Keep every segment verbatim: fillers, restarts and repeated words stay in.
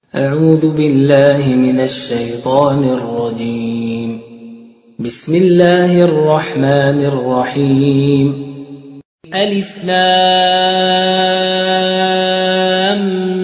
أعوذ بالله من الشيطان الرجيم. بسم الله الرحمن الرحيم. ألف لام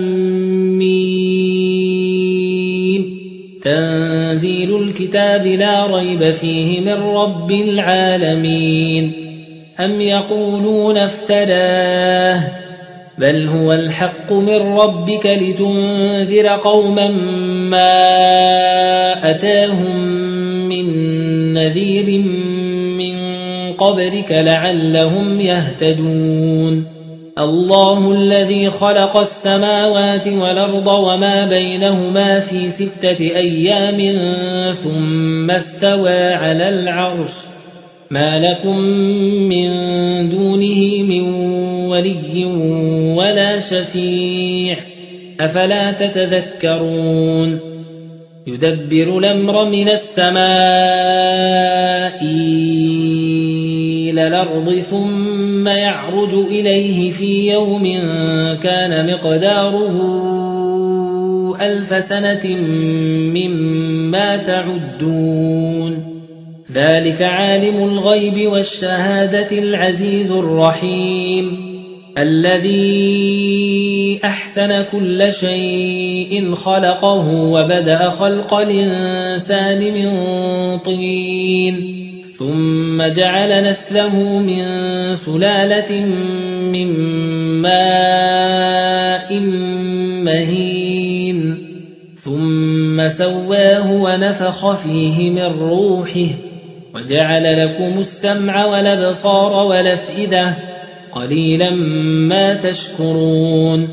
ميم. تنزيل الكتاب لا ريب فيه من رب العالمين. أم يقولون افتراه بل هو الحق من ربك لتنذر قوما ما أتاهم من نذير من قبلك لعلهم يهتدون. الله الذي خلق السماوات والأرض وما بينهما في ستة أيام ثم استوى على العرش ما لكم من دونه من ولي ولا شفيع أفلا تتذكرون. يدبر الأمر من السماء إلى الأرض ثم يعرج إليه في يوم كان مقداره ألف سنة مما تعدون. ذلك عالم الغيب والشهادة العزيز الرحيم الذي أحسن كل شيء خلقه وبدأ خلق الإنسان من طين ثم جعل نسله من سلالة من ماء مهين ثم سواه ونفخ فيه من روحه وجعل لكم السمع والأبصار والأفئدة قليلا ما تشكرون.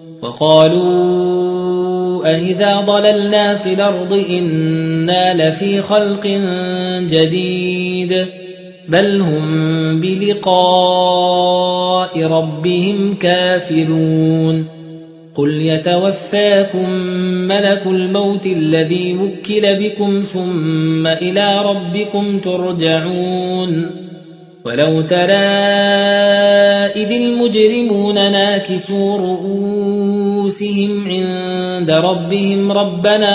وقالوا أإذا ضللنا في الأرض إنا لفي خلق جديد بل هم بلقاء ربهم كافرون. قل يتوفاكم ملك الموت الذي وكل بكم ثم إلى ربكم ترجعون. ولو ترى إذ المجرمون ناكسوا رؤوسهم عند ربهم ربنا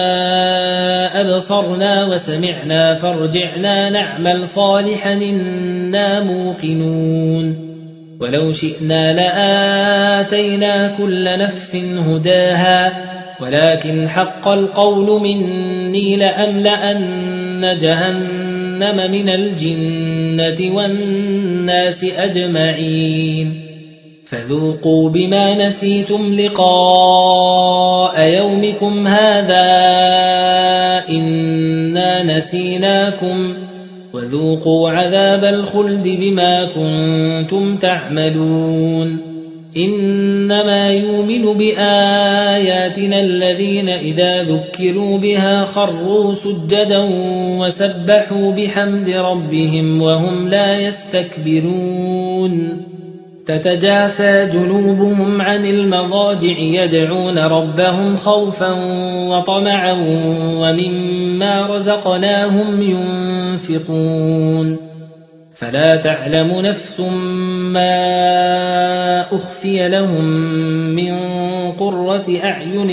أبصرنا وسمعنا فارجعنا نعمل صالحا إنا موقنون. ولو شئنا لآتينا كل نفس هداها ولكن حق القول مني لأملأن جهنم من الجنة والناس أجمعين. فذوقوا بما نسيتم لقاء يومكم هذا إنا نسيناكم وذوقوا عذاب الخلد بما كنتم تعملون. إنما يؤمن بآياتنا الذين إذا ذكروا بها خروا سجدا وسبحوا بحمد ربهم وهم لا يستكبرون. تتجافى جنوبهم عن المضاجع يدعون ربهم خوفا وطمعا ومما رزقناهم ينفقون. فلا تعلم نفس ما أخفي لهم من قرة أعين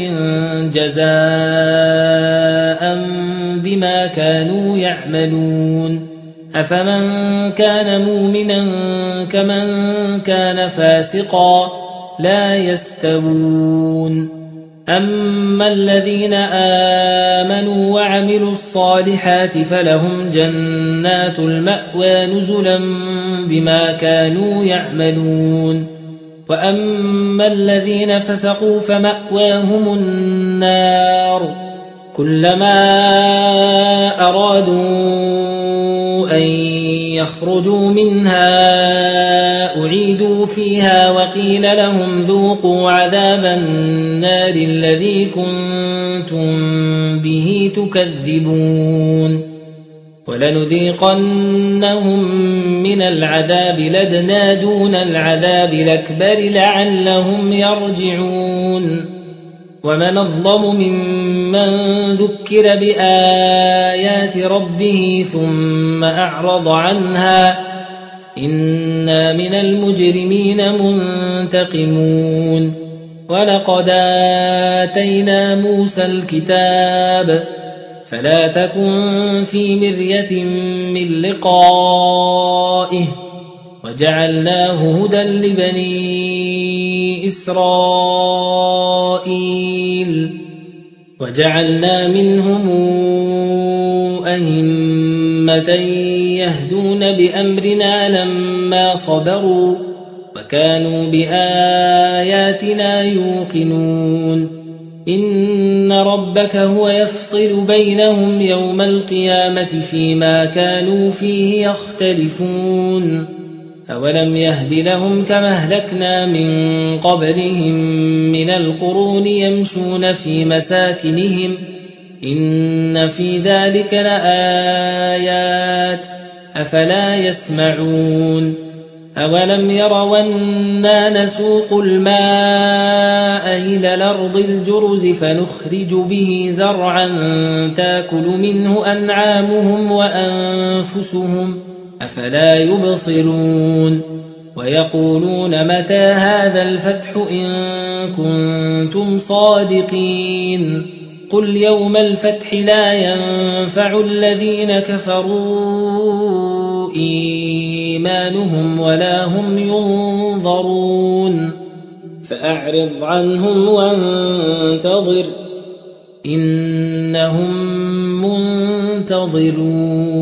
جزاء بما كانوا يعملون. أفمن كان مؤمنا كمن كان فاسقا لا يستوون. أما الذين آمنوا وعملوا الصالحات فلهم جنات المأوى نزلا بما كانوا يعملون. وأما الذين فسقوا فمأواهم النار كلما أرادوا أن يخرجوا منها أعيدوا فيها وقيل لهم ذوقوا عذاب النار الذي كنتم به تكذبون. ولنذيقنهم من العذاب لدنا دون العذاب الأكبر لعلهم يرجعون. ومن أظلم ممن ذكر بآيات ربه ثم أعرض عنها إنا من المجرمين منتقمون. ولقد آتينا موسى الكتاب فلا تكن في مرية من لقائه وجعلناه هدى لبني إسرائيل وجعلنا منهم أئمة يهدون بأمرنا لما صبروا وكانوا بآياتنا يوقنون إن ربك هو يفصل بينهم يوم القيامة فيما كانوا فيه يختلفون أولم يهد لهم كما أهلكنا من قبلهم من القرون يمشون في مساكنهم إن في ذلك لآيات أفلا يسمعون أولم يروا أنا نسوق الماء إلى الأرض الجرز فنخرج به زرعا تاكل منه أنعامهم وأنفسهم أفلا يبصرون ويقولون متى هذا الفتح إن كنتم صادقين قل يوم الفتح لا ينفع الذين كفروا إيمانهم ولا هم ينظرون فأعرض عنهم وانتظر إنهم منتظرون